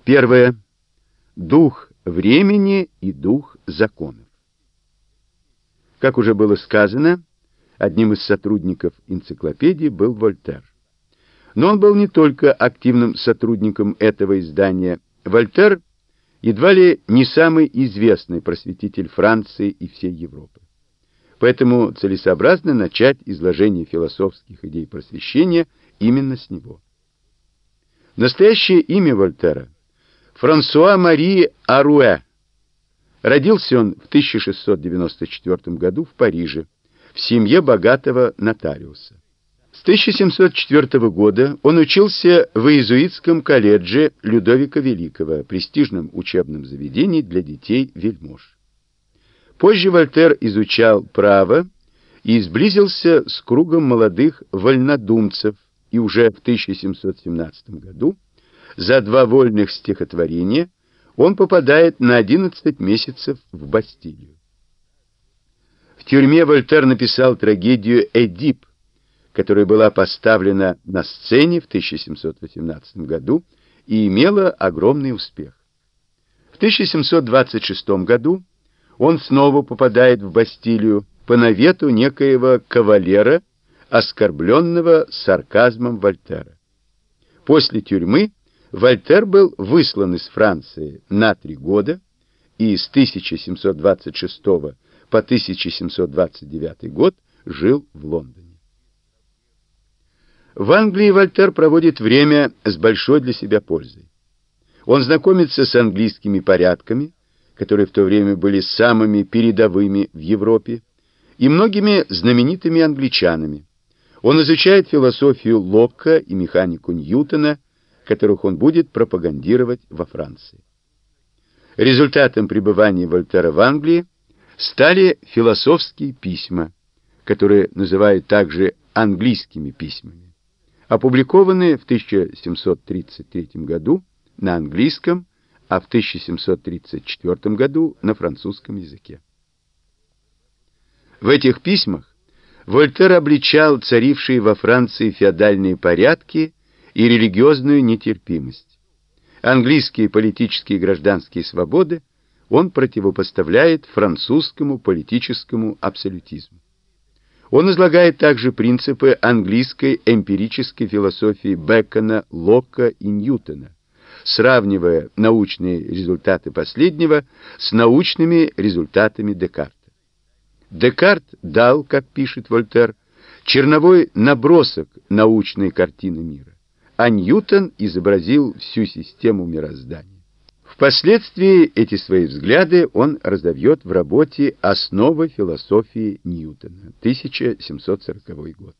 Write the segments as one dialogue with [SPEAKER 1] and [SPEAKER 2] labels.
[SPEAKER 1] Первое. Дух времени и дух законов. Как уже было сказано, одним из сотрудников энциклопедии был Вольтер. Но он был не только активным сотрудником этого издания. Вольтер едва ли не самый известный просветитель Франции и всей Европы. Поэтому целесообразно начать изложение философских идей просвещения именно с него. Настоящее имя Вольтера — Франсуа-Мари Аруэ. Родился он в 1694 году в Париже, в семье богатого нотариуса. С 1704 года он учился в иезуитском колледже Людовика Великого, престижном учебном заведении для детей-вельмож. Позже Вольтер изучал право и сблизился с кругом молодых вольнодумцев, и уже в 1717 году за 2 вольных стихотворения он попадает на 11 месяцев в Бастилию. В тюрьме Вольтер написал трагедию «Эдип», которая была поставлена на сцене в 1718 году и имела огромный успех. В 1726 году он снова попадает в Бастилию по навету некоего кавалера, оскорбленного сарказмом Вольтера. После тюрьмы Вольтер был выслан из Франции на 3 года и с 1726 по 1729 год жил в Лондоне. В Англии Вольтер проводит время с большой для себя пользой. Он знакомится с английскими порядками, которые в то время были самыми передовыми в Европе, и многими знаменитыми англичанами. Он изучает философию Локка и механику Ньютона, которых он будет пропагандировать во Франции. Результатом пребывания Вольтера в Англии стали философские письма, которые называют также английскими письмами, опубликованные в 1733 году на английском, а в 1734 году на французском языке. В этих письмах Вольтер обличал царившие во Франции феодальные порядки и религиозную нетерпимость. Английские политические и гражданские свободы он противопоставляет французскому политическому абсолютизму. Он излагает также принципы английской эмпирической философии Бэкона, Локка и Ньютона, сравнивая научные результаты последнего с научными результатами Декарта. Декарт дал, как пишет Вольтер, черновой набросок научной картины мира, а Ньютон изобразил всю систему мироздания. Впоследствии эти свои взгляды он разовьет в работе «Основы философии Ньютона», 1740 год.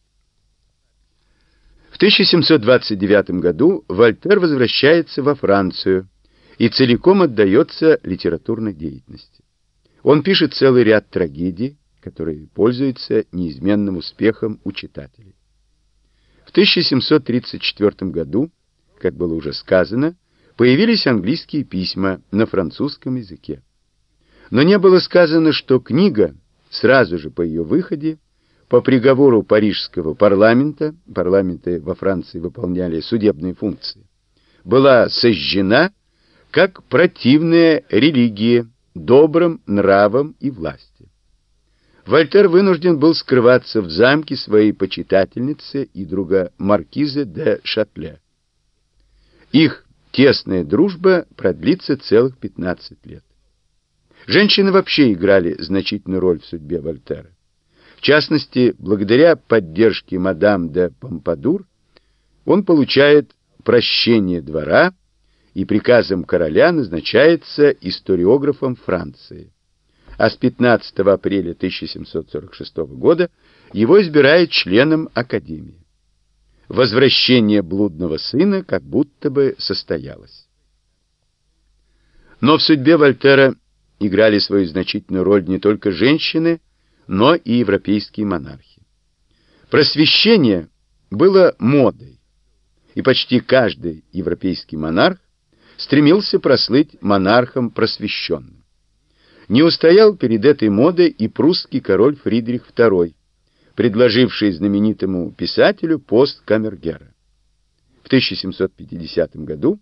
[SPEAKER 1] В 1729 году Вольтер возвращается во Францию и целиком отдается литературной деятельности. Он пишет целый ряд трагедий, которые пользуются неизменным успехом у читателей. В 1734 году, как было уже сказано, появились английские письма на французском языке. Но не было сказано, что книга сразу же по ее выходе, по приговору парижского парламента, парламенты во Франции выполняли судебные функции, была сожжена как противная религии, добрым нравам и власти. Вольтер вынужден был скрываться в замке своей почитательницы и друга маркизы де Шатле. Их тесная дружба продлится целых 15 лет. Женщины вообще играли значительную роль в судьбе Вольтера. В частности, благодаря поддержке мадам де Помпадур он получает прощение двора и приказом короля назначается историографом Франции. А с 15 апреля 1746 года его избирают членом Академии. Возвращение блудного сына как будто бы состоялось. Но в судьбе Вольтера играли свою значительную роль не только женщины, но и европейские монархи. Просвещение было модой, и почти каждый европейский монарх стремился прослыть монархом просвещенным. Не устоял перед этой модой и прусский король Фридрих II, предложивший знаменитому писателю пост камергера. В 1750 году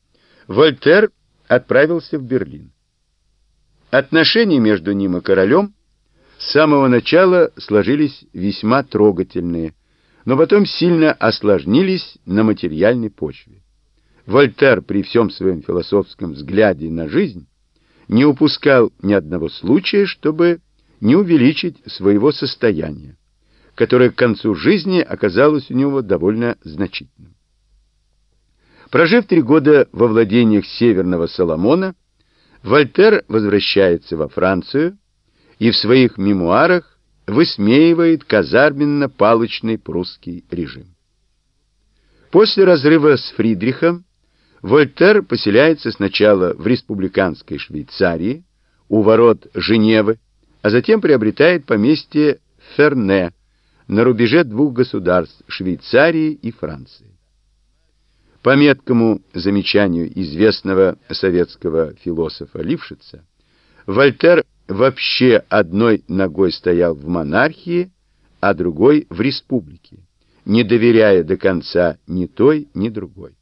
[SPEAKER 1] Вольтер отправился в Берлин. Отношения между ним и королем с самого начала сложились весьма трогательные, но потом сильно осложнились на материальной почве. Вольтер при всем своем философском взгляде на жизнь не упускал ни одного случая, чтобы не увеличить своего состояния, которое к концу жизни оказалось у него довольно значительным. Прожив 3 года во владениях Северного Соломона, Вольтер возвращается во Францию и в своих мемуарах высмеивает казарменно-палочный прусский режим. После разрыва с Фридрихом Вольтер поселяется сначала в республиканской Швейцарии, у ворот Женевы, а затем приобретает поместье Ферне на рубеже 2 государств Швейцарии и Франции. По меткому замечанию известного советского философа Лившица, Вольтер вообще одной ногой стоял в монархии, а другой в республике, не доверяя до конца ни той, ни другой.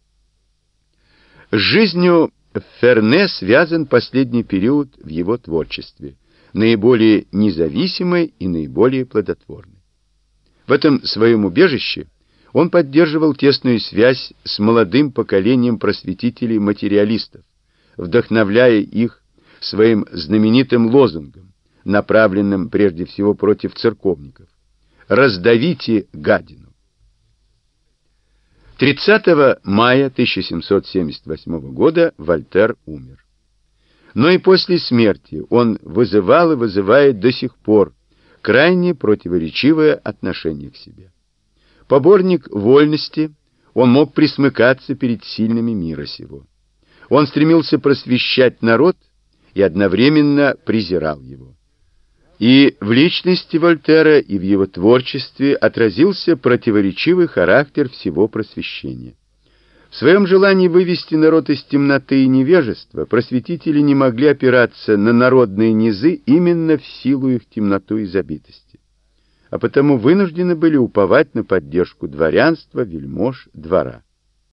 [SPEAKER 1] С жизнью Ферне связан последний период в его творчестве, наиболее независимый и наиболее плодотворный. В этом своем убежище он поддерживал тесную связь с молодым поколением просветителей-материалистов, вдохновляя их своим знаменитым лозунгом, направленным прежде всего против церковников: «Раздавите гадину». 30 мая 1778 года Вольтер умер. Но и после смерти он вызывал и вызывает до сих пор крайне противоречивое отношение к себе. Поборник вольности, он мог присмыкаться перед сильными мира сего. Он стремился просвещать народ и одновременно презирал его. И в личности Вольтера, и в его творчестве отразился противоречивый характер всего просвещения. В своем желании вывести народ из темноты и невежества просветители не могли опираться на народные низы именно в силу их темноту и забитости, а потому вынуждены были уповать на поддержку дворянства, вельмож, двора.